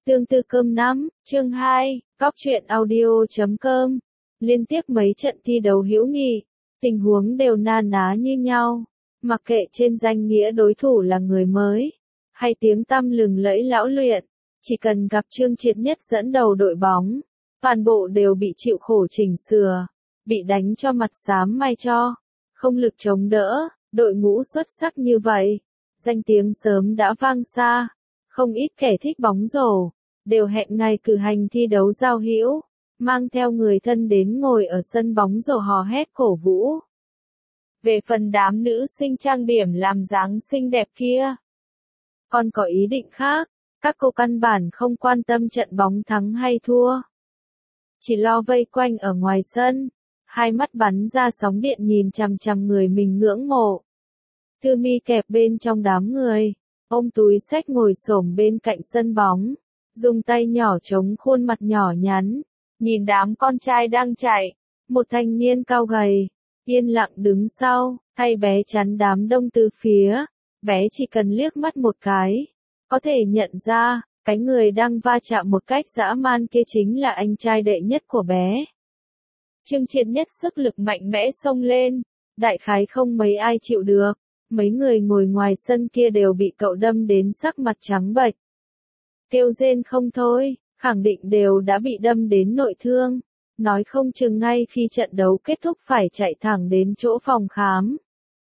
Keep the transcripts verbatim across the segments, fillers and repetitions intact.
Tương tư cơm năm, chương hai, góc truyện audio.com. Liên tiếp mấy trận thi đấu hữu nghị, tình huống đều na ná như nhau, mặc kệ trên danh nghĩa đối thủ là người mới, hay tiếng tăm lừng lẫy lão luyện, chỉ cần gặp Trương Triệt Nhất dẫn đầu đội bóng, toàn bộ đều bị chịu khổ chỉnh sửa, bị đánh cho mặt xám mai cho, không lực chống đỡ, đội ngũ xuất sắc như vậy, danh tiếng sớm đã vang xa, không ít kẻ thích bóng rổ đều hẹn ngày cử hành thi đấu giao hữu, mang theo người thân đến ngồi ở sân bóng rổ hò hét cổ vũ. Về phần đám nữ sinh trang điểm làm dáng xinh đẹp kia, còn có ý định khác, các cô căn bản không quan tâm trận bóng thắng hay thua, chỉ lo vây quanh ở ngoài sân, hai mắt bắn ra sóng điện nhìn chằm chằm người mình ngưỡng mộ. Thư Mi kẹp bên trong đám người, ôm túi xách ngồi xổm bên cạnh sân bóng, dùng tay nhỏ chống khuôn mặt nhỏ nhắn, nhìn đám con trai đang chạy, một thanh niên cao gầy, yên lặng đứng sau, thay bé chắn đám đông từ phía, bé chỉ cần liếc mắt một cái, có thể nhận ra, cái người đang va chạm một cách dã man kia chính là anh trai đệ nhất của bé. Trương Triệt Nhất sức lực mạnh mẽ xông lên, đại khái không mấy ai chịu được, mấy người ngồi ngoài sân kia đều bị cậu đâm đến sắc mặt trắng bệch. Kêu rên không thôi, khẳng định đều đã bị đâm đến nội thương, nói không chừng ngay khi trận đấu kết thúc phải chạy thẳng đến chỗ phòng khám.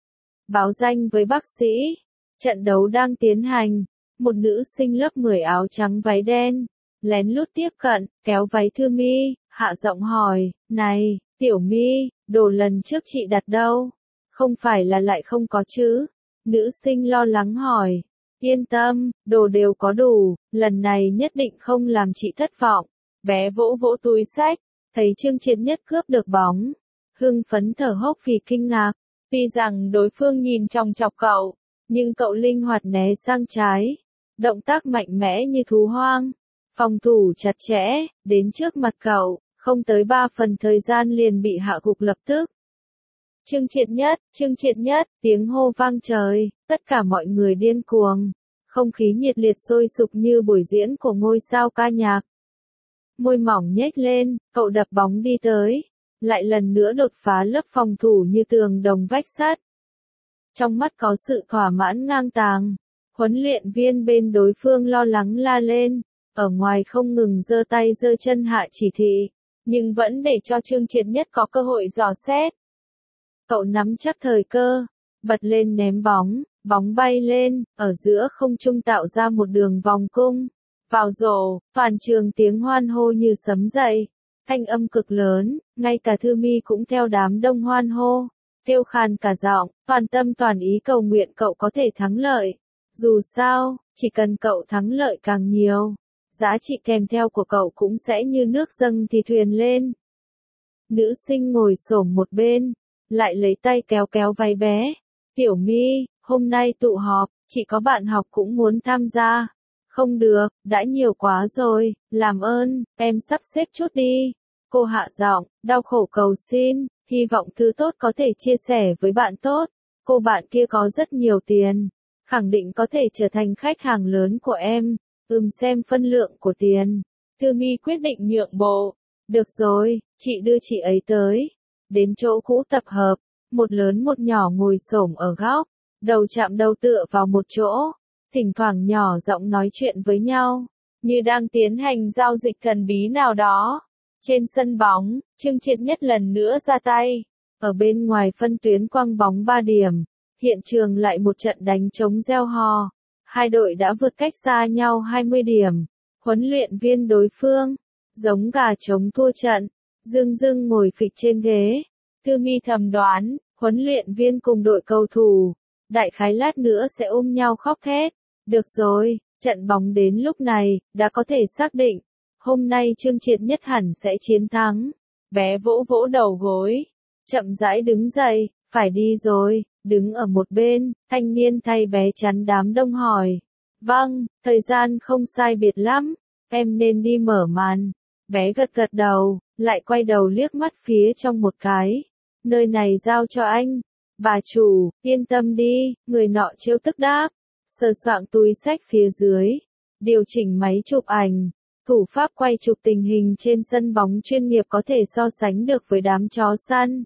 Báo danh với bác sĩ, trận đấu đang tiến hành, một nữ sinh lớp mười áo trắng váy đen, lén lút tiếp cận, kéo váy Thư Mi, hạ giọng hỏi, này, Tiểu Mi, đồ lần trước chị đặt đâu? Không phải là lại không có chứ? Nữ sinh lo lắng hỏi. Yên tâm, đồ đều có đủ, lần này nhất định không làm chị thất vọng. Bé vỗ vỗ túi xách, thấy Trương Triệt Nhất cướp được bóng. Hưng phấn thở hốc vì kinh ngạc, tuy rằng đối phương nhìn chòng chọc cậu, nhưng cậu linh hoạt né sang trái. Động tác mạnh mẽ như thú hoang, phòng thủ chặt chẽ, đến trước mặt cậu, không tới ba phần thời gian liền bị hạ gục lập tức. Trương Triệt Nhất, Trương Triệt Nhất, tiếng hô vang trời, tất cả mọi người điên cuồng, không khí nhiệt liệt sôi sục như buổi diễn của ngôi sao ca nhạc. Môi mỏng nhếch lên, cậu đập bóng đi tới, lại lần nữa đột phá lớp phòng thủ như tường đồng vách sắt. Trong mắt có sự thỏa mãn ngang tàng, huấn luyện viên bên đối phương lo lắng la lên, ở ngoài không ngừng giơ tay giơ chân hạ chỉ thị, nhưng vẫn để cho Trương Triệt Nhất có cơ hội dò xét. Cậu nắm chắc thời cơ, bật lên ném bóng, bóng bay lên, ở giữa không trung tạo ra một đường vòng cung, vào rổ, toàn trường tiếng hoan hô như sấm dậy, thanh âm cực lớn, ngay cả Thư Mi cũng theo đám đông hoan hô, kêu khàn cả giọng, toàn tâm toàn ý cầu nguyện cậu có thể thắng lợi. Dù sao, chỉ cần cậu thắng lợi càng nhiều, giá trị kèm theo của cậu cũng sẽ như nước dâng thì thuyền lên. Nữ sinh ngồi xổm một bên, lại lấy tay kéo kéo váy bé. Tiểu Mi, hôm nay tụ họp, chỉ có bạn học cũng muốn tham gia. Không được, đã nhiều quá rồi, làm ơn, em sắp xếp chút đi. Cô hạ giọng, đau khổ cầu xin, hy vọng thứ tốt có thể chia sẻ với bạn tốt. Cô bạn kia có rất nhiều tiền, khẳng định có thể trở thành khách hàng lớn của em. Ừm xem phân lượng của tiền. Thư Mi quyết định nhượng bộ. Được rồi, chị đưa chị ấy tới. Đến chỗ cũ tập hợp, một lớn một nhỏ ngồi xổm ở góc, đầu chạm đầu tựa vào một chỗ, thỉnh thoảng nhỏ giọng nói chuyện với nhau, như đang tiến hành giao dịch thần bí nào đó. Trên sân bóng, Trương Triệt Nhất lần nữa ra tay, ở bên ngoài phân tuyến quăng bóng ba điểm, hiện trường lại một trận đánh trống reo hò, hai đội đã vượt cách xa nhau hai mươi điểm, huấn luyện viên đối phương, giống gà trống thua trận, dưng dưng ngồi phịch trên ghế. Thư Mi thầm đoán, huấn luyện viên cùng đội cầu thủ, đại khái lát nữa sẽ ôm nhau khóc thét. Được rồi, trận bóng đến lúc này, đã có thể xác định, hôm nay Trương Triệt Nhất hẳn sẽ chiến thắng. Bé vỗ vỗ đầu gối, chậm rãi đứng dậy, phải đi rồi, đứng ở một bên, thanh niên thay bé chắn đám đông hỏi. Vâng, thời gian không sai biệt lắm, em nên đi mở màn. Bé gật gật đầu, lại quay đầu liếc mắt phía trong một cái. Nơi này giao cho anh. Bà chủ, yên tâm đi, người nọ trêu tức đáp. Sờ soạng túi xách phía dưới. điều chỉnh máy chụp ảnh, thủ pháp quay chụp tình hình trên sân bóng chuyên nghiệp có thể so sánh được với đám chó săn.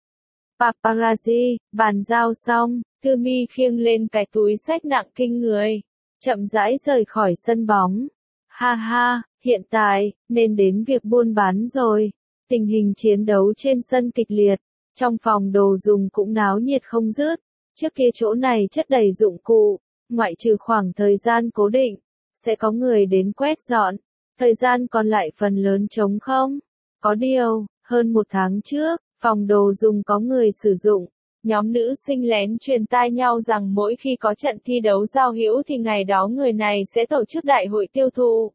Paparazzi, bàn giao xong, Thư Mi khiêng lên cái túi xách nặng kinh người, chậm rãi rời khỏi sân bóng. Ha ha, hiện tại, nên đến việc buôn bán rồi. Tình hình chiến đấu trên sân kịch liệt, trong phòng đồ dùng cũng náo nhiệt không dứt. Trước kia chỗ này chất đầy dụng cụ, ngoại trừ khoảng thời gian cố định, sẽ có người đến quét dọn. Thời gian còn lại phần lớn trống không. Có điều, hơn một tháng trước, phòng đồ dùng có người sử dụng. Nhóm nữ sinh lén truyền tai nhau rằng mỗi khi có trận thi đấu giao hữu thì ngày đó người này sẽ tổ chức đại hội tiêu thụ.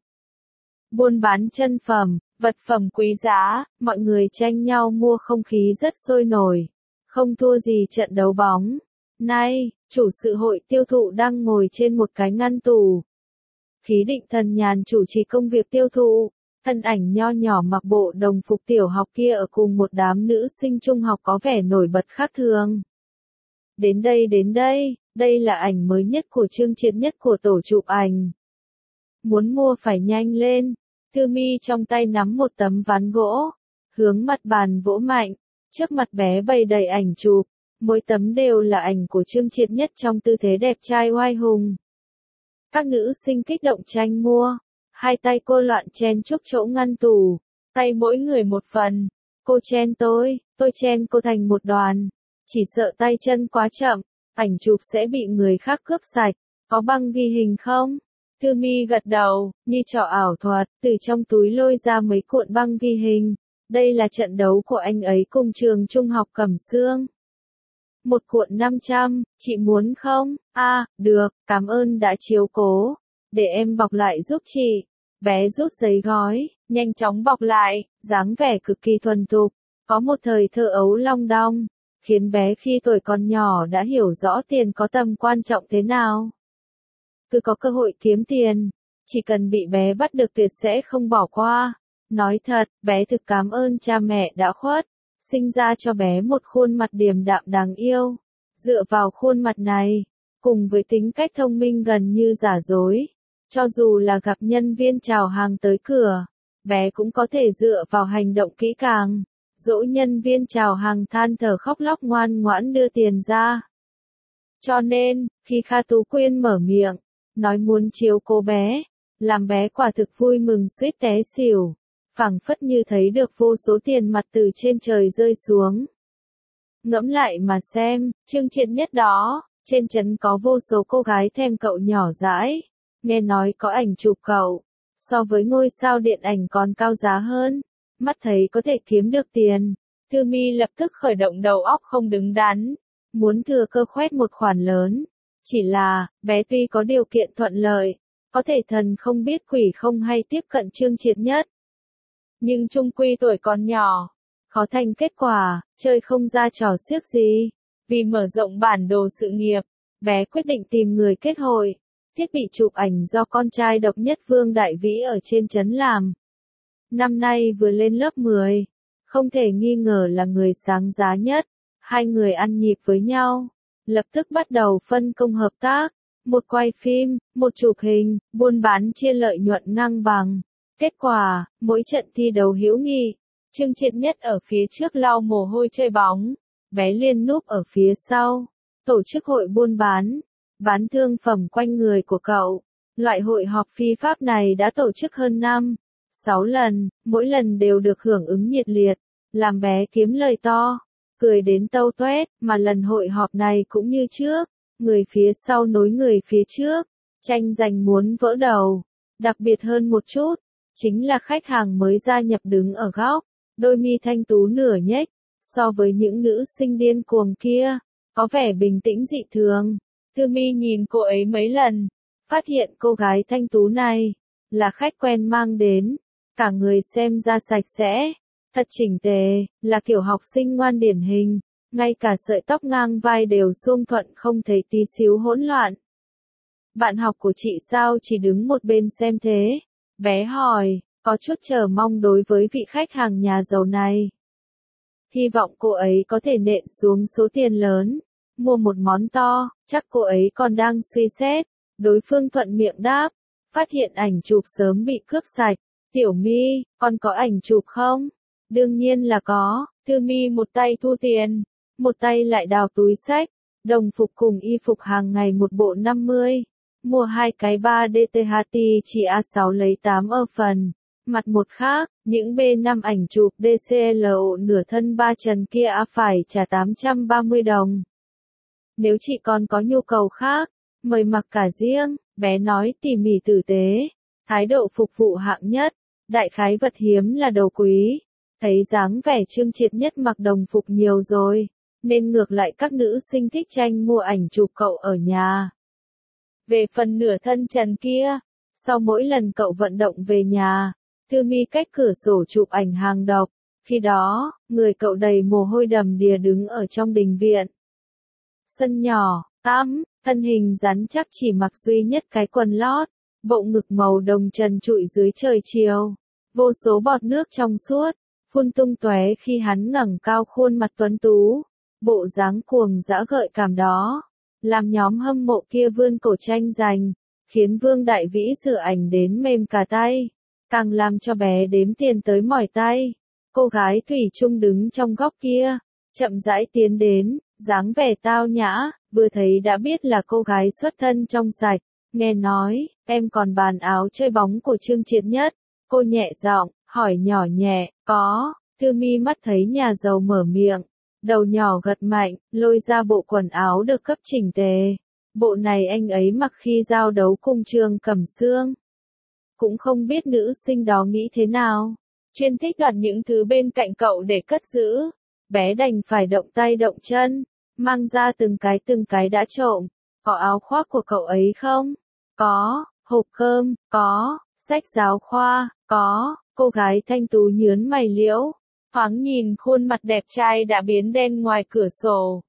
Buôn bán chân phẩm, vật phẩm quý giá, mọi người tranh nhau mua, không khí rất sôi nổi. Không thua gì trận đấu bóng. Nay, chủ sự hội tiêu thụ đang ngồi trên một cái ngăn tủ. Khí Định Thần nhàn chủ trì công việc tiêu thụ. Thân ảnh nho nhỏ mặc bộ đồng phục tiểu học kia ở cùng một đám nữ sinh trung học có vẻ nổi bật khác thường. Đến đây đến đây, đây là ảnh mới nhất của Trương Triệt Nhất của tổ chụp ảnh. Muốn mua phải nhanh lên. Thư Mi trong tay nắm một tấm ván gỗ, hướng mặt bàn vỗ mạnh, trước mặt bé bày đầy ảnh chụp, mỗi tấm đều là ảnh của Trương Triệt Nhất trong tư thế đẹp trai oai hùng. Các nữ sinh kích động tranh mua, hai tay cô loạn chen chúc chỗ ngăn tủ, tay mỗi người một phần, cô chen tôi, tôi chen cô thành một đoàn, chỉ sợ tay chân quá chậm, ảnh chụp sẽ bị người khác cướp sạch, có băng ghi hình không? Thư Mi gật đầu, như trò ảo thuật, từ trong túi lôi ra mấy cuộn băng ghi hình. Đây là trận đấu của anh ấy cùng trường trung học Cẩm Xương. Một cuộn năm trăm, chị muốn không? A, à, được, cảm ơn đã chiếu cố. Để em bọc lại giúp chị. Bé rút giấy gói, nhanh chóng bọc lại, dáng vẻ cực kỳ thuần thục. Có một thời thơ ấu long đong, khiến bé khi tuổi còn nhỏ đã hiểu rõ tiền có tầm quan trọng thế nào. Cứ có cơ hội kiếm tiền, chỉ cần bị bé bắt được tuyệt sẽ không bỏ qua. Nói thật, bé thực cảm ơn cha mẹ đã khuất, sinh ra cho bé một khuôn mặt điềm đạm đáng yêu. Dựa vào khuôn mặt này, cùng với tính cách thông minh gần như giả dối, cho dù là gặp nhân viên chào hàng tới cửa, bé cũng có thể dựa vào hành động kỹ càng, dỗ nhân viên chào hàng than thở khóc lóc ngoan ngoãn đưa tiền ra. Cho nên, khi Kha Tú Quyên mở miệng, nói muốn chiếu cố bé, làm bé quả thực vui mừng suýt té xỉu, phảng phất như thấy được vô số tiền mặt từ trên trời rơi xuống. Ngẫm lại mà xem, Trương Triệt Nhất đó, trên trấn có vô số cô gái thèm cậu nhỏ dãi, nghe nói có ảnh chụp cậu, so với ngôi sao điện ảnh còn cao giá hơn, mắt thấy có thể kiếm được tiền, Thư Mi lập tức khởi động đầu óc không đứng đắn, muốn thừa cơ khoét một khoản lớn. Chỉ là, bé tuy có điều kiện thuận lợi, có thể thần không biết quỷ không hay tiếp cận Trương Triệt Nhất. Nhưng chung quy tuổi còn nhỏ, khó thành kết quả, chơi không ra trò xiếc gì. Vì mở rộng bản đồ sự nghiệp, bé quyết định tìm người kết hội, thiết bị chụp ảnh do con trai độc nhất Vương Đại Vĩ ở trên trấn làm. Năm nay vừa lên lớp mười, không thể nghi ngờ là người sáng giá nhất, hai người ăn nhịp với nhau. Lập tức bắt đầu phân công hợp tác, một quay phim, một chụp hình, buôn bán chia lợi nhuận ngang bằng. Kết quả, mỗi trận thi đấu hữu nghị, Trương Triệt Nhất ở phía trước lau mồ hôi chơi bóng, bé Liên núp ở phía sau, tổ chức hội buôn bán, bán thương phẩm quanh người của cậu. Loại hội họp phi pháp này đã tổ chức hơn năm, sáu lần, mỗi lần đều được hưởng ứng nhiệt liệt, làm bé kiếm lời to. Cười đến tâu toét, mà lần hội họp này cũng như trước, người phía sau nối người phía trước, tranh giành muốn vỡ đầu. Đặc biệt hơn một chút, chính là khách hàng mới gia nhập đứng ở góc, đôi mi thanh tú nửa nhếch, so với những nữ sinh điên cuồng kia, có vẻ bình tĩnh dị thường. Thư Mi nhìn cô ấy mấy lần, phát hiện cô gái thanh tú này, là khách quen mang đến, cả người xem ra sạch sẽ. Thật chỉnh tề, là kiểu học sinh ngoan điển hình, ngay cả sợi tóc ngang vai đều suông thuận không thấy tí xíu hỗn loạn. Bạn học của chị sao chỉ đứng một bên xem thế? Bé hỏi, có chút chờ mong đối với vị khách hàng nhà giàu này. Hy vọng cô ấy có thể nện xuống số tiền lớn, mua một món to, chắc cô ấy còn đang suy xét. Đối phương thuận miệng đáp, phát hiện ảnh chụp sớm bị cướp sạch. Tiểu My, con có ảnh chụp không? Đương nhiên là có. Thư My một tay thu tiền, một tay lại đào túi xách. Đồng phục cùng y phục hàng ngày một bộ năm mươi. Mua hai cái ba D T H T chỉ A sáu lấy tám ở phần. Mặt một khác, những B năm ảnh chụp D C L O nửa thân ba trần kia A phải trả tám trăm ba mươi đồng. Nếu chị còn có nhu cầu khác, mời mặc cả riêng, bé nói tỉ mỉ tử tế, thái độ phục vụ hạng nhất, đại khái vật hiếm là đồ quý. Thấy dáng vẻ Trương Triệt Nhất mặc đồng phục nhiều rồi, nên ngược lại các nữ sinh thích tranh mua ảnh chụp cậu ở nhà. Về phần nửa thân trần kia, sau mỗi lần cậu vận động về nhà, Thư My cách cửa sổ chụp ảnh hàng độc, khi đó, người cậu đầy mồ hôi đầm đìa đứng ở trong đình viện. Sân nhỏ, tắm, thân hình rắn chắc chỉ mặc duy nhất cái quần lót, bộ ngực màu đồng trần trụi dưới trời chiều. Vô số bọt nước trong suốt, phun tung tóe khi hắn ngẩng cao khuôn mặt tuấn tú. Bộ dáng cuồng dã gợi cảm đó, làm nhóm hâm mộ kia vươn cổ tranh giành, khiến Vương Đại Vĩ sửa ảnh đến mềm cả tay, càng làm cho bé đếm tiền tới mỏi tay. Cô gái thủy chung đứng trong góc kia, chậm rãi tiến đến, dáng vẻ tao nhã, vừa thấy đã biết là cô gái xuất thân trong sạch. Nghe nói, em còn bàn áo chơi bóng của Trương Triệt Nhất. Cô nhẹ giọng, hỏi nhỏ nhẹ, có. Thư My mắt thấy nhà giàu mở miệng, đầu nhỏ gật mạnh, lôi ra bộ quần áo được cấp chỉnh tề. Bộ này anh ấy mặc khi giao đấu cùng Trương Cẩm Sương. Cũng không biết nữ sinh đó nghĩ thế nào, chuyên thích đoạt những thứ bên cạnh cậu để cất giữ. Bé đành phải động tay động chân, mang ra từng cái từng cái đã trộm. Có áo khoác của cậu ấy không? Có. Hộp cơm? Có. Sách giáo khoa? Có. Cô gái thanh tú nhướn mày liễu, thoáng nhìn khuôn mặt đẹp trai đã biến đen ngoài cửa sổ.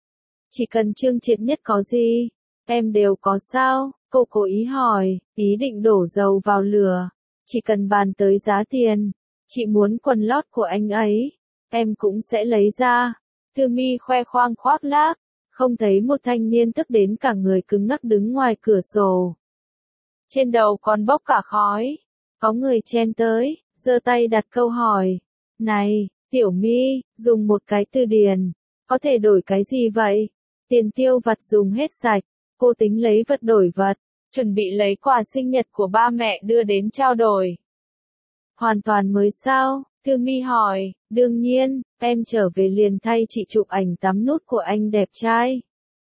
Chỉ cần Trương Triệt Nhất có gì, em đều có sao? Cô cố ý hỏi, ý định đổ dầu vào lửa. Chỉ cần bàn tới giá tiền, chị muốn quần lót của anh ấy, em cũng sẽ lấy ra. Thư My khoe khoang khoác lác, không thấy một thanh niên tức đến cả người cứng ngắc đứng ngoài cửa sổ. Trên đầu còn bốc cả khói. Có người chen tới, giơ tay đặt câu hỏi. Này, Tiểu My, dùng một cái từ điển, có thể đổi cái gì vậy? Tiền tiêu vặt dùng hết sạch, cô tính lấy vật đổi vật, chuẩn bị lấy quà sinh nhật của ba mẹ đưa đến trao đổi. Hoàn toàn mới sao? Thư My hỏi, đương nhiên, em trở về liền thay chị chụp ảnh tắm nút của anh đẹp trai.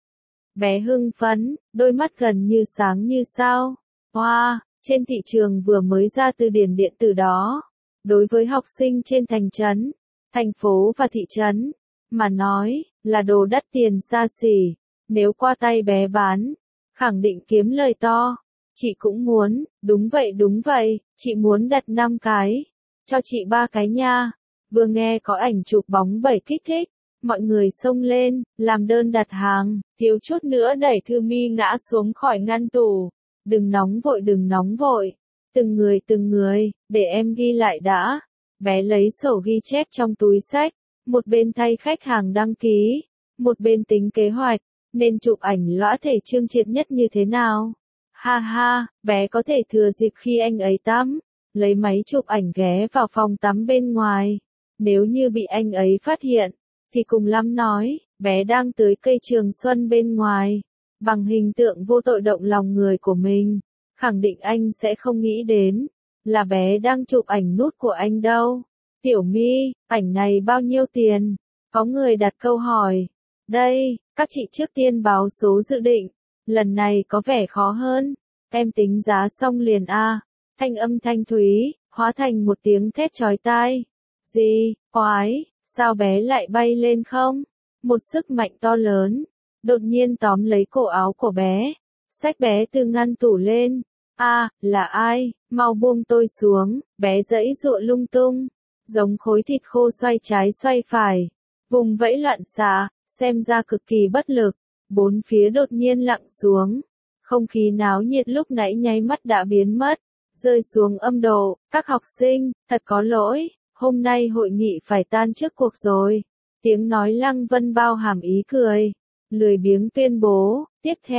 Bé hưng phấn, đôi mắt gần như sáng như sao. Wow, trên thị trường vừa mới ra từ điển điện tử đó. Đối với học sinh trên thành trấn, thành phố và thị trấn, mà nói, là đồ đắt tiền xa xỉ. Nếu qua tay bé bán, khẳng định kiếm lời to. Chị cũng muốn, đúng vậy đúng vậy, chị muốn đặt năm cái. Cho chị ba cái nha. Vừa nghe có ảnh chụp bóng bảy kích thích, mọi người xông lên, làm đơn đặt hàng, thiếu chút nữa đẩy Thư My ngã xuống khỏi ngăn tủ. Đừng nóng vội đừng nóng vội. Từng người từng người, để em ghi lại đã. Bé lấy sổ ghi chép trong túi xách, một bên thay khách hàng đăng ký, một bên tính kế hoạch, nên chụp ảnh lõa thể Trương Triệt Nhất như thế nào. Ha ha, bé có thể thừa dịp khi anh ấy tắm, lấy máy chụp ảnh ghé vào phòng tắm bên ngoài. Nếu như bị anh ấy phát hiện, thì cùng lắm nói, bé đang tưới cây trường xuân bên ngoài. Bằng hình tượng vô tội động lòng người của mình, khẳng định anh sẽ không nghĩ đến, là bé đang chụp ảnh nút của anh đâu. Tiểu My, ảnh này bao nhiêu tiền? Có người đặt câu hỏi. Đây, các chị trước tiên báo số dự định, lần này có vẻ khó hơn. Em tính giá xong liền a. Thanh âm thanh thúy, hóa thành một tiếng thét chói tai. Gì, quái, sao bé lại bay lên không? Một sức mạnh to lớn, đột nhiên tóm lấy cổ áo của bé, xách bé từ ngăn tủ lên. A, à, là ai, mau buông tôi xuống. Bé giãy giụa lung tung, giống khối thịt khô xoay trái xoay phải, vùng vẫy loạn xạ, xem ra cực kỳ bất lực. Bốn phía đột nhiên lặng xuống, không khí náo nhiệt lúc nãy nháy mắt đã biến mất, rơi xuống âm độ. Các học sinh, thật có lỗi, hôm nay hội nghị phải tan trước cuộc rồi. Tiếng nói Lăng Vân bao hàm ý cười, lười biếng tuyên bố. Tiếp theo,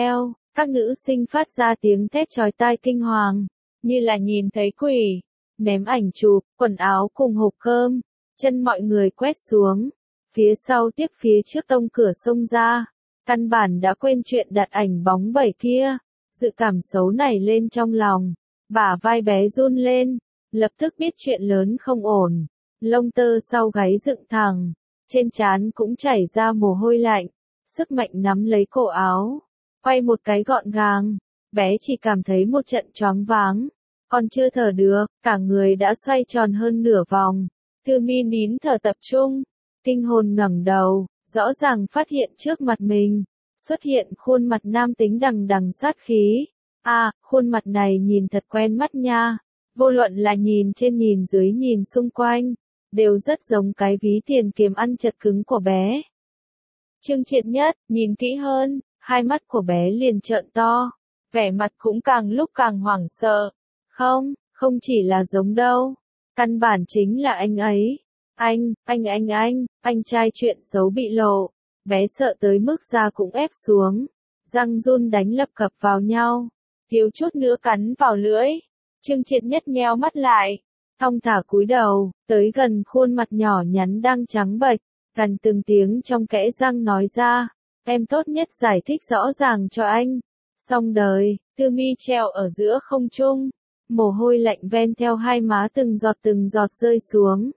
Các nữ sinh phát ra tiếng thét chói tai kinh hoàng, như là nhìn thấy quỷ, ném ảnh chụp, quần áo cùng hộp cơm, chân mọi người quét xuống, phía sau tiếp phía trước tông cửa xông ra, căn bản đã quên chuyện đặt ảnh bóng bẩy kia, dự cảm xấu nảy lên trong lòng, bả vai bé run lên, lập tức biết chuyện lớn không ổn, lông tơ sau gáy dựng thẳng, trên trán cũng chảy ra mồ hôi lạnh, sức mạnh nắm lấy cổ áo, quay một cái gọn gàng, bé chỉ cảm thấy một trận choáng váng, còn chưa thở được, cả người đã xoay tròn hơn nửa vòng. Thư Mi nín thở tập trung, kinh hồn ngẩng đầu, rõ ràng phát hiện trước mặt mình, xuất hiện khuôn mặt nam tính đằng đằng sát khí. À, khuôn mặt này nhìn thật quen mắt nha, vô luận là nhìn trên nhìn dưới nhìn xung quanh, đều rất giống cái ví tiền kiếm ăn chật cứng của bé. Trương Triệt Nhất, nhìn kỹ hơn, hai mắt của bé liền trợn to, vẻ mặt cũng càng lúc càng hoảng sợ. Không, không chỉ là giống đâu. Căn bản chính là anh ấy. Anh, anh anh anh, anh trai chuyện xấu bị lộ. Bé sợ tới mức da cũng ép xuống. Răng run đánh lập cập vào nhau. Thiếu chút nữa cắn vào lưỡi. Trương Triệt Nhất nheo mắt lại. Thong thả cúi đầu, tới gần khuôn mặt nhỏ nhắn đang trắng bệch. Gần từng tiếng trong kẽ răng nói ra. Em tốt nhất giải thích rõ ràng cho anh. Xong đời, Thư Mi treo ở giữa không trung. Mồ hôi lạnh ven theo hai má từng giọt từng giọt rơi xuống.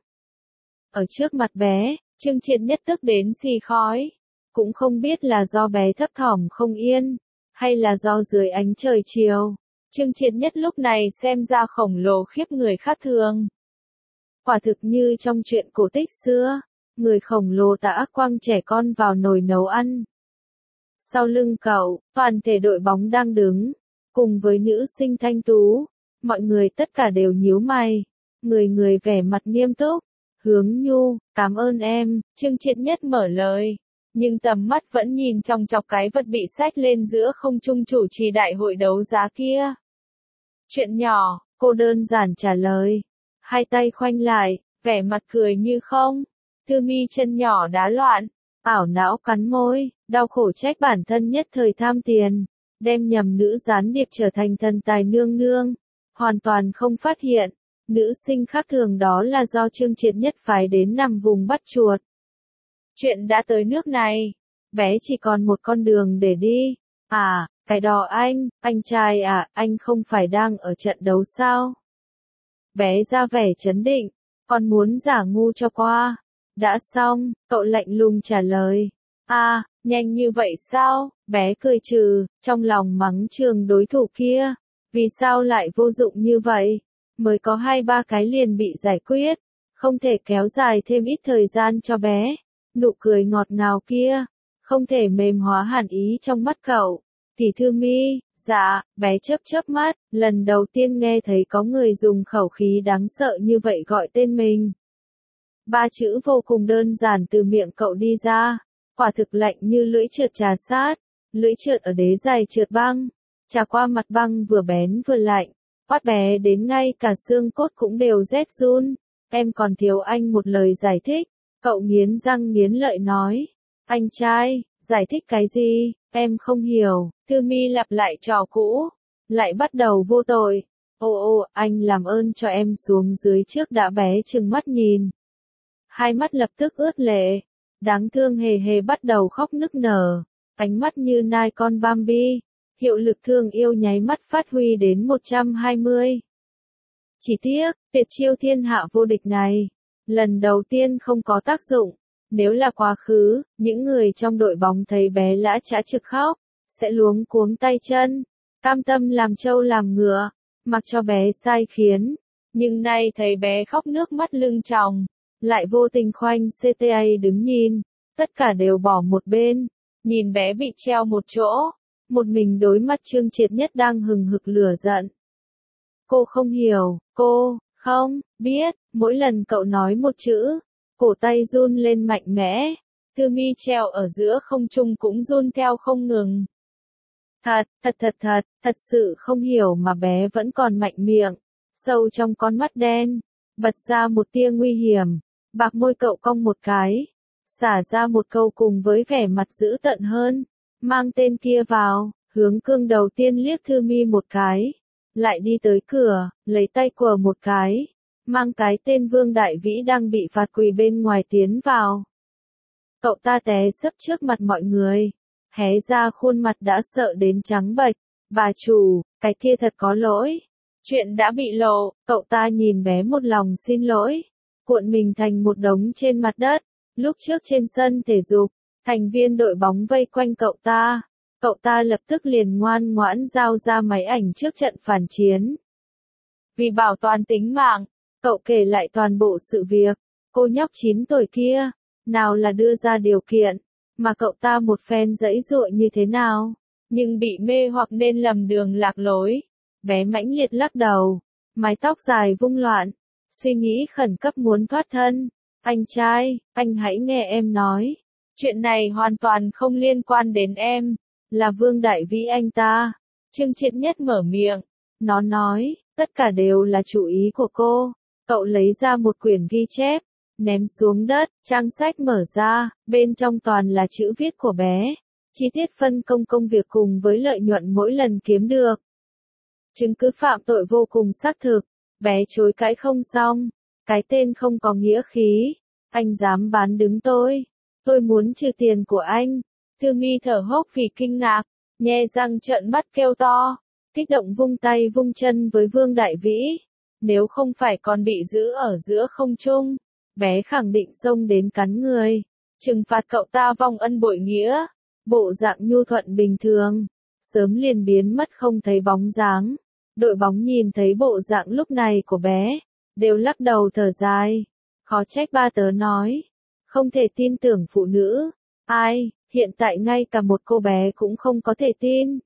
Ở trước mặt bé, Trương Triệt Nhất tức đến xì khói. Cũng không biết là do bé thấp thỏm không yên, hay là do dưới ánh trời chiều. Trương Triệt Nhất lúc này xem ra khổng lồ khiếp người khác thường. Quả thực như trong chuyện cổ tích xưa, người khổng lồ đã quăng trẻ con vào nồi nấu ăn. Sau lưng cậu, toàn thể đội bóng đang đứng, cùng với nữ sinh thanh tú. Mọi người tất cả đều nhíu mày, người người vẻ mặt nghiêm túc, Hướng Nhu, cảm ơn em, Trương Triệt Nhất mở lời, nhưng tầm mắt vẫn nhìn trong chọc cái vật bị xách lên giữa không trung chủ trì đại hội đấu giá kia. Chuyện nhỏ, cô đơn giản trả lời, hai tay khoanh lại, vẻ mặt cười như không, Thư Mi chân nhỏ đá loạn, ảo não cắn môi, đau khổ trách bản thân nhất thời tham tiền, đem nhầm nữ gián điệp trở thành thần tài nương nương. Hoàn toàn không phát hiện, nữ sinh khác thường đó là do Trương Triệt Nhất phái đến nằm vùng bắt chuột. Chuyện đã tới nước này, bé chỉ còn một con đường để đi. À, cái đó anh, anh trai à, anh không phải đang ở trận đấu sao? Bé ra vẻ chấn định, còn muốn giả ngu cho qua. Đã xong, cậu lạnh lùng trả lời. À, nhanh như vậy sao? Bé cười trừ, trong lòng mắng trường đối thủ kia. Vì sao lại vô dụng như vậy? Mới có hai ba cái liền bị giải quyết. Không thể kéo dài thêm ít thời gian cho bé. Nụ cười ngọt ngào kia. Không thể mềm hóa hẳn ý trong mắt cậu. Tỷ Thư Mi, dạ, bé chớp chớp mắt. Lần đầu tiên nghe thấy có người dùng khẩu khí đáng sợ như vậy gọi tên mình. Ba chữ vô cùng đơn giản từ miệng cậu đi ra. Quả thực lạnh như lưỡi trượt trà sát. Lưỡi trượt ở đế giày trượt băng. Trà qua mặt băng vừa bén vừa lạnh, quát bé đến ngay cả xương cốt cũng đều rét run. Em còn thiếu anh một lời giải thích. Cậu nghiến răng nghiến lợi nói. Anh trai, giải thích cái gì, em không hiểu. Thư Mi lặp lại trò cũ, lại bắt đầu vô tội. Ô ô, anh làm ơn cho em xuống dưới trước đã. Bé trừng mắt nhìn. Hai mắt lập tức ướt lệ, đáng thương hề hề bắt đầu khóc nức nở, ánh mắt như nai con Bambi. Hiệu lực thương yêu nháy mắt phát huy đến một trăm hai mươi. Chỉ tiếc, tuyệt chiêu thiên hạ vô địch này, lần đầu tiên không có tác dụng. Nếu là quá khứ, những người trong đội bóng thấy bé lã chã trực khóc, sẽ luống cuống tay chân, cam tâm làm trâu làm ngựa, mặc cho bé sai khiến. Nhưng nay thấy bé khóc nước mắt lưng tròng, lại vô tình khoanh xê tê a đứng nhìn, tất cả đều bỏ một bên, nhìn bé bị treo một chỗ. Một mình đối mặt Trương Triệt Nhất đang hừng hực lửa giận. Cô không hiểu, cô, không, biết, mỗi lần cậu nói một chữ, cổ tay run lên mạnh mẽ, Thư Mi treo ở giữa không trung cũng run theo không ngừng. Thật, thật thật thật, thật sự không hiểu mà bé vẫn còn mạnh miệng, sâu trong con mắt đen, bật ra một tia nguy hiểm, bạc môi cậu cong một cái, xả ra một câu cùng với vẻ mặt dữ tợn hơn. Mang tên kia vào, Hướng Cương đầu tiên liếc Thư Mi một cái, lại đi tới cửa, lấy tay quờ một cái, mang cái tên Vương Đại Vĩ đang bị phạt quỳ bên ngoài tiến vào. Cậu ta té sấp trước mặt mọi người, hé ra khuôn mặt đã sợ đến trắng bệch. Bà chủ, cái kia thật có lỗi. Chuyện đã bị lộ, cậu ta nhìn bé một lòng xin lỗi, cuộn mình thành một đống trên mặt đất. Lúc trước trên sân thể dục, thành viên đội bóng vây quanh cậu ta. Cậu ta lập tức liền ngoan ngoãn giao ra máy ảnh trước trận phản chiến. Vì bảo toàn tính mạng, cậu kể lại toàn bộ sự việc. Cô nhóc chín tuổi kia, nào là đưa ra điều kiện, mà cậu ta một phen giãy giụa như thế nào, nhưng bị mê hoặc nên lầm đường lạc lối. Bé mãnh liệt lắc đầu, mái tóc dài vung loạn, suy nghĩ khẩn cấp muốn thoát thân. Anh trai, anh hãy nghe em nói. Chuyện này hoàn toàn không liên quan đến em. Là Vương Đại Vĩ anh ta. Trương Triệt Nhất mở miệng. Nó nói, tất cả đều là chủ ý của cô. Cậu lấy ra một quyển ghi chép, ném xuống đất, trang sách mở ra, bên trong toàn là chữ viết của bé. Chi tiết phân công công việc cùng với lợi nhuận mỗi lần kiếm được. Chứng cứ phạm tội vô cùng xác thực. Bé chối cãi không xong. Cái tên không có nghĩa khí. Anh dám bán đứng tôi. Tôi muốn trừ tiền của anh. Thư Mi thở hốc vì kinh ngạc, nhe răng trợn mắt kêu to, kích động vung tay vung chân với Vương Đại Vĩ. Nếu không phải còn bị giữ ở giữa không trung, bé khẳng định xông đến cắn người, trừng phạt cậu ta vong ân bội nghĩa. Bộ dạng nhu thuận bình thường, sớm liền biến mất không thấy bóng dáng. Đội bóng nhìn thấy bộ dạng lúc này của bé, đều lắc đầu thở dài. Khó trách ba tớ nói, không thể tin tưởng phụ nữ. Ai, hiện tại ngay cả một cô bé cũng không có thể tin.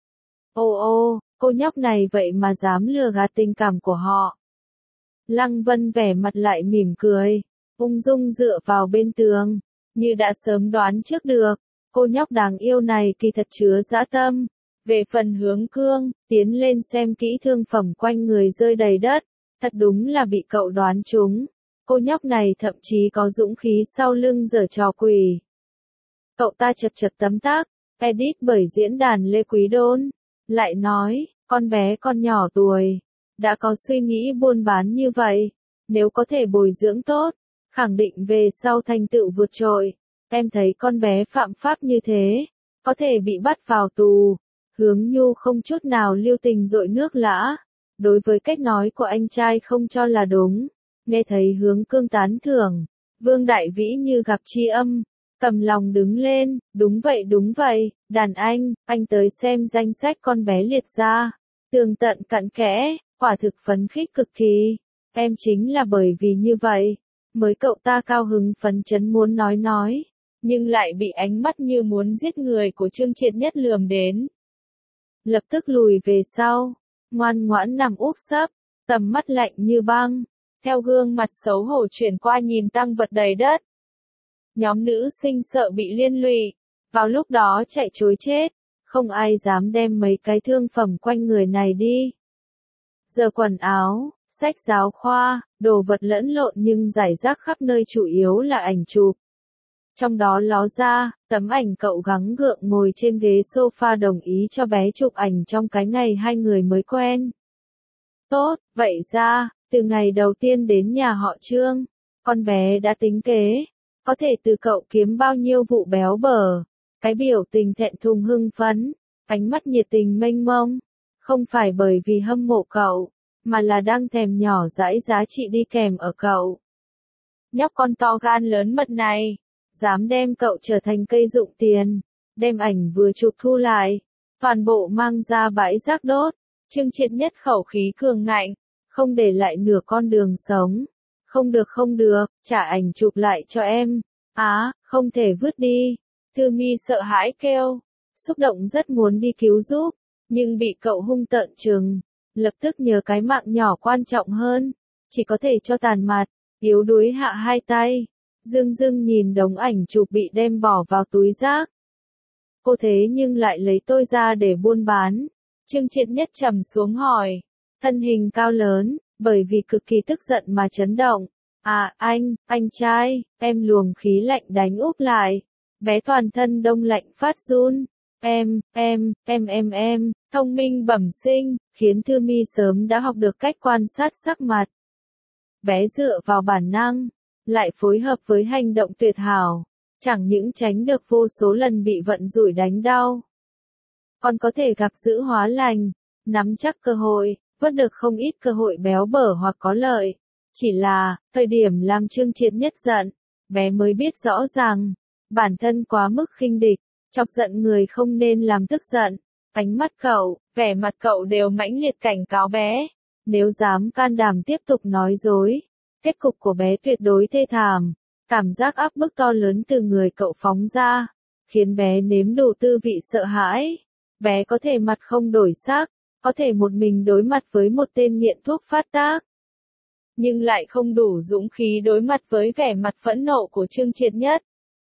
Ô ô, cô nhóc này vậy mà dám lừa gạt tình cảm của họ. Lăng Vân vẻ mặt lại mỉm cười, ung dung dựa vào bên tường, như đã sớm đoán trước được, cô nhóc đáng yêu này thì thật chứa dã tâm. Về phần Hướng Cương, tiến lên xem kỹ thương phẩm quanh người rơi đầy đất, thật đúng là bị cậu đoán trúng. Cô nhóc này thậm chí có dũng khí sau lưng giở trò quỷ. Cậu ta chật chật tấm tắc, edit bởi diễn đàn Lê Quý Đôn, lại nói, con bé con nhỏ tuổi, đã có suy nghĩ buôn bán như vậy, nếu có thể bồi dưỡng tốt, khẳng định về sau thành tựu vượt trội. Em thấy con bé phạm pháp như thế, có thể bị bắt vào tù. Hướng Nhu không chút nào lưu tình dội nước lã, đối với cách nói của anh trai không cho là đúng. Nghe thấy Hướng Cương tán thưởng, Vương Đại Vĩ như gặp tri âm, cầm lòng đứng lên, đúng vậy đúng vậy, đàn anh, anh tới xem danh sách con bé liệt ra, tường tận cặn kẽ, quả thực phấn khích cực kỳ. Em chính là bởi vì như vậy, mới cậu ta cao hứng phấn chấn muốn nói nói, nhưng lại bị ánh mắt như muốn giết người của Trương Triệt Nhất lườm đến. Lập tức lùi về sau, ngoan ngoãn nằm úp sấp, tầm mắt lạnh như băng, theo gương mặt xấu hổ chuyển qua nhìn tang vật đầy đất. Nhóm nữ sinh sợ bị liên lụy, vào lúc đó chạy trối chết, không ai dám đem mấy cái thương phẩm quanh người này đi. Giờ quần áo, sách giáo khoa, đồ vật lẫn lộn nhưng rải rác khắp nơi chủ yếu là ảnh chụp. Trong đó ló ra, tấm ảnh cậu gắng gượng ngồi trên ghế sofa đồng ý cho bé chụp ảnh trong cái ngày hai người mới quen. Tốt, vậy ra, từ ngày đầu tiên đến nhà họ Trương, con bé đã tính kế, có thể từ cậu kiếm bao nhiêu vụ béo bở. Cái biểu tình thẹn thùng hưng phấn, ánh mắt nhiệt tình mênh mông, không phải bởi vì hâm mộ cậu, mà là đang thèm nhỏ dãi giá trị đi kèm ở cậu. Nhóc con to gan lớn mật này, dám đem cậu trở thành cây dụng tiền, đem ảnh vừa chụp thu lại, toàn bộ mang ra bãi rác đốt. Trương Triệt Nhất khẩu khí cường ngạnh, không để lại nửa con đường sống. Không được không được, trả ảnh chụp lại cho em. Á, à, không thể vứt đi. Thư Mi sợ hãi kêu, xúc động rất muốn đi cứu giúp, nhưng bị cậu hung tợn trừng, lập tức nhớ cái mạng nhỏ quan trọng hơn, chỉ có thể cho tàn mặt, yếu đuối hạ hai tay, dưng dưng nhìn đống ảnh chụp bị đem bỏ vào túi rác. Cô thế nhưng lại lấy tôi ra để buôn bán. Trương Triệt Nhất trầm xuống hỏi, thân hình cao lớn, bởi vì cực kỳ tức giận mà chấn động. À, anh, anh trai, em luồng khí lạnh đánh úp lại. Bé toàn thân đông lạnh phát run. Em, em, em em em, thông minh bẩm sinh, khiến Thư Mi sớm đã học được cách quan sát sắc mặt. Bé dựa vào bản năng, lại phối hợp với hành động tuyệt hảo, chẳng những tránh được vô số lần bị vận rủi đánh đau, còn có thể gặp dữ hóa lành, nắm chắc cơ hội, vớt được không ít cơ hội béo bở hoặc có lợi. Chỉ là, thời điểm làm Trương Triệt Nhất giận, bé mới biết rõ ràng, bản thân quá mức khinh địch, chọc giận người không nên làm tức giận. Ánh mắt cậu, vẻ mặt cậu đều mãnh liệt cảnh cáo bé. Nếu dám can đảm tiếp tục nói dối, kết cục của bé tuyệt đối thê thảm. Cảm giác áp bức to lớn từ người cậu phóng ra, khiến bé nếm đủ tư vị sợ hãi. Bé có thể mặt không đổi sắc, có thể một mình đối mặt với một tên nghiện thuốc phát tác, nhưng lại không đủ dũng khí đối mặt với vẻ mặt phẫn nộ của Trương Triệt Nhất.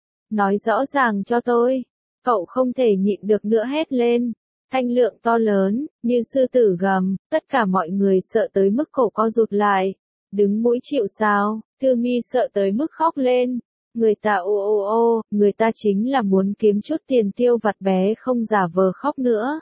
Nói rõ ràng cho tôi, cậu không thể nhịn được nữa hét lên. Thanh lượng to lớn, như sư tử gầm, tất cả mọi người sợ tới mức cổ co rụt lại. Đứng mũi chịu sào, Thư Mi sợ tới mức khóc lên. Người ta ô ô ô, người ta chính là muốn kiếm chút tiền tiêu vặt, bé không giả vờ khóc nữa.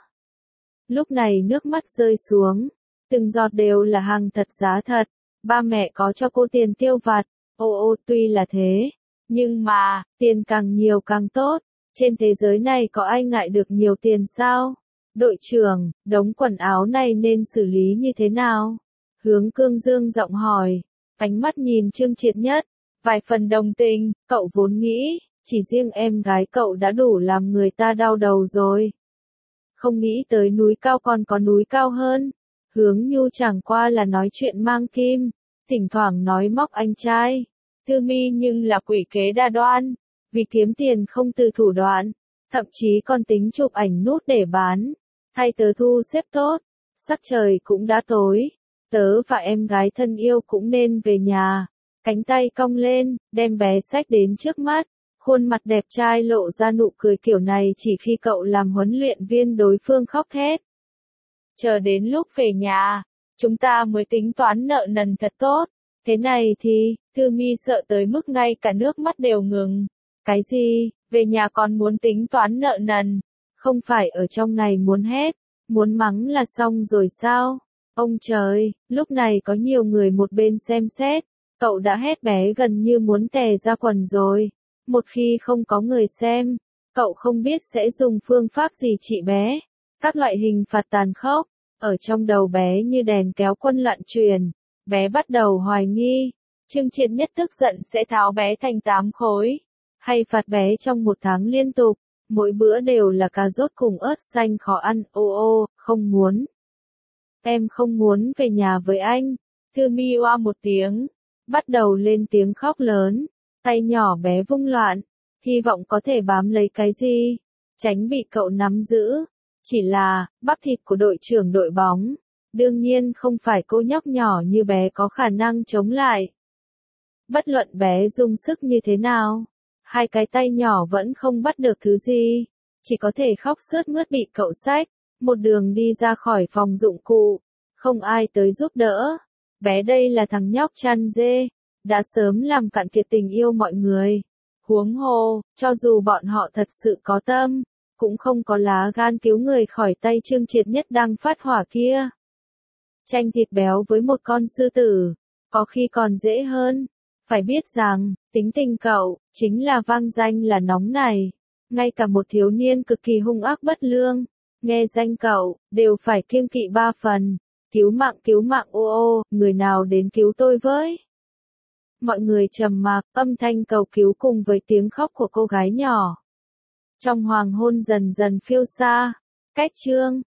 Lúc này nước mắt rơi xuống, từng giọt đều là hàng thật giá thật. Ba mẹ có cho cô tiền tiêu vặt, ô ô tuy là thế, nhưng mà, tiền càng nhiều càng tốt. Trên thế giới này có ai ngại được nhiều tiền sao? Đội trưởng, đống quần áo này nên xử lý như thế nào? Hướng Cương Dương giọng hỏi, ánh mắt nhìn Trương Triệt Nhất, vài phần đồng tình. Cậu vốn nghĩ, chỉ riêng em gái cậu đã đủ làm người ta đau đầu rồi. Không nghĩ tới núi cao còn có núi cao hơn. Hướng Nhu chẳng qua là nói chuyện mang kim, thỉnh thoảng nói móc anh trai. Thư Mi nhưng là quỷ kế đa đoan, vì kiếm tiền không từ thủ đoạn, thậm chí còn tính chụp ảnh nút để bán. Thay tớ thu xếp tốt, sắc trời cũng đã tối, tớ và em gái thân yêu cũng nên về nhà. Cánh tay cong lên, đem bé xách đến trước mắt, khuôn mặt đẹp trai lộ ra nụ cười kiểu này chỉ khi cậu làm huấn luyện viên đối phương khóc thét. Chờ đến lúc về nhà, chúng ta mới tính toán nợ nần thật tốt. Thế này thì, Thư Mi sợ tới mức ngay cả nước mắt đều ngừng. Cái gì, về nhà còn muốn tính toán nợ nần? Không phải ở trong này muốn hét, muốn mắng là xong rồi sao? Ông trời, lúc này có nhiều người một bên xem xét, cậu đã hét bé gần như muốn tè ra quần rồi. Một khi không có người xem, cậu không biết sẽ dùng phương pháp gì trị bé. Các loại hình phạt tàn khốc, ở trong đầu bé như đèn kéo quân loạn truyền. Bé bắt đầu hoài nghi, Trương Triệt Nhất tức giận sẽ tháo bé thành tám khối, hay phạt bé trong một tháng liên tục, mỗi bữa đều là cà rốt cùng ớt xanh khó ăn. Ô ô, không muốn. Em không muốn về nhà với anh. Thư Mi oa một tiếng, bắt đầu lên tiếng khóc lớn, tay nhỏ bé vung loạn, hy vọng có thể bám lấy cái gì, tránh bị cậu nắm giữ. Chỉ là, bắp thịt của đội trưởng đội bóng, đương nhiên không phải cô nhóc nhỏ như bé có khả năng chống lại. Bất luận bé dùng sức như thế nào, hai cái tay nhỏ vẫn không bắt được thứ gì, chỉ có thể khóc sướt mướt bị cậu xách, một đường đi ra khỏi phòng dụng cụ, không ai tới giúp đỡ. Bé đây là thằng nhóc chăn dê, đã sớm làm cạn kiệt tình yêu mọi người. Huống hồ, cho dù bọn họ thật sự có tâm, cũng không có lá gan cứu người khỏi tay Trương Triệt Nhất đang phát hỏa kia. Tranh thịt béo với một con sư tử, có khi còn dễ hơn. Phải biết rằng, tính tình cậu, chính là vang danh là nóng này. Ngay cả một thiếu niên cực kỳ hung ác bất lương, nghe danh cậu, đều phải kiêng kỵ ba phần. Cứu mạng cứu mạng ô ô, người nào đến cứu tôi với. Mọi người trầm mặc, âm thanh cầu cứu cùng với tiếng khóc của cô gái nhỏ. Trong hoàng hôn dần dần phiêu xa, cách Trương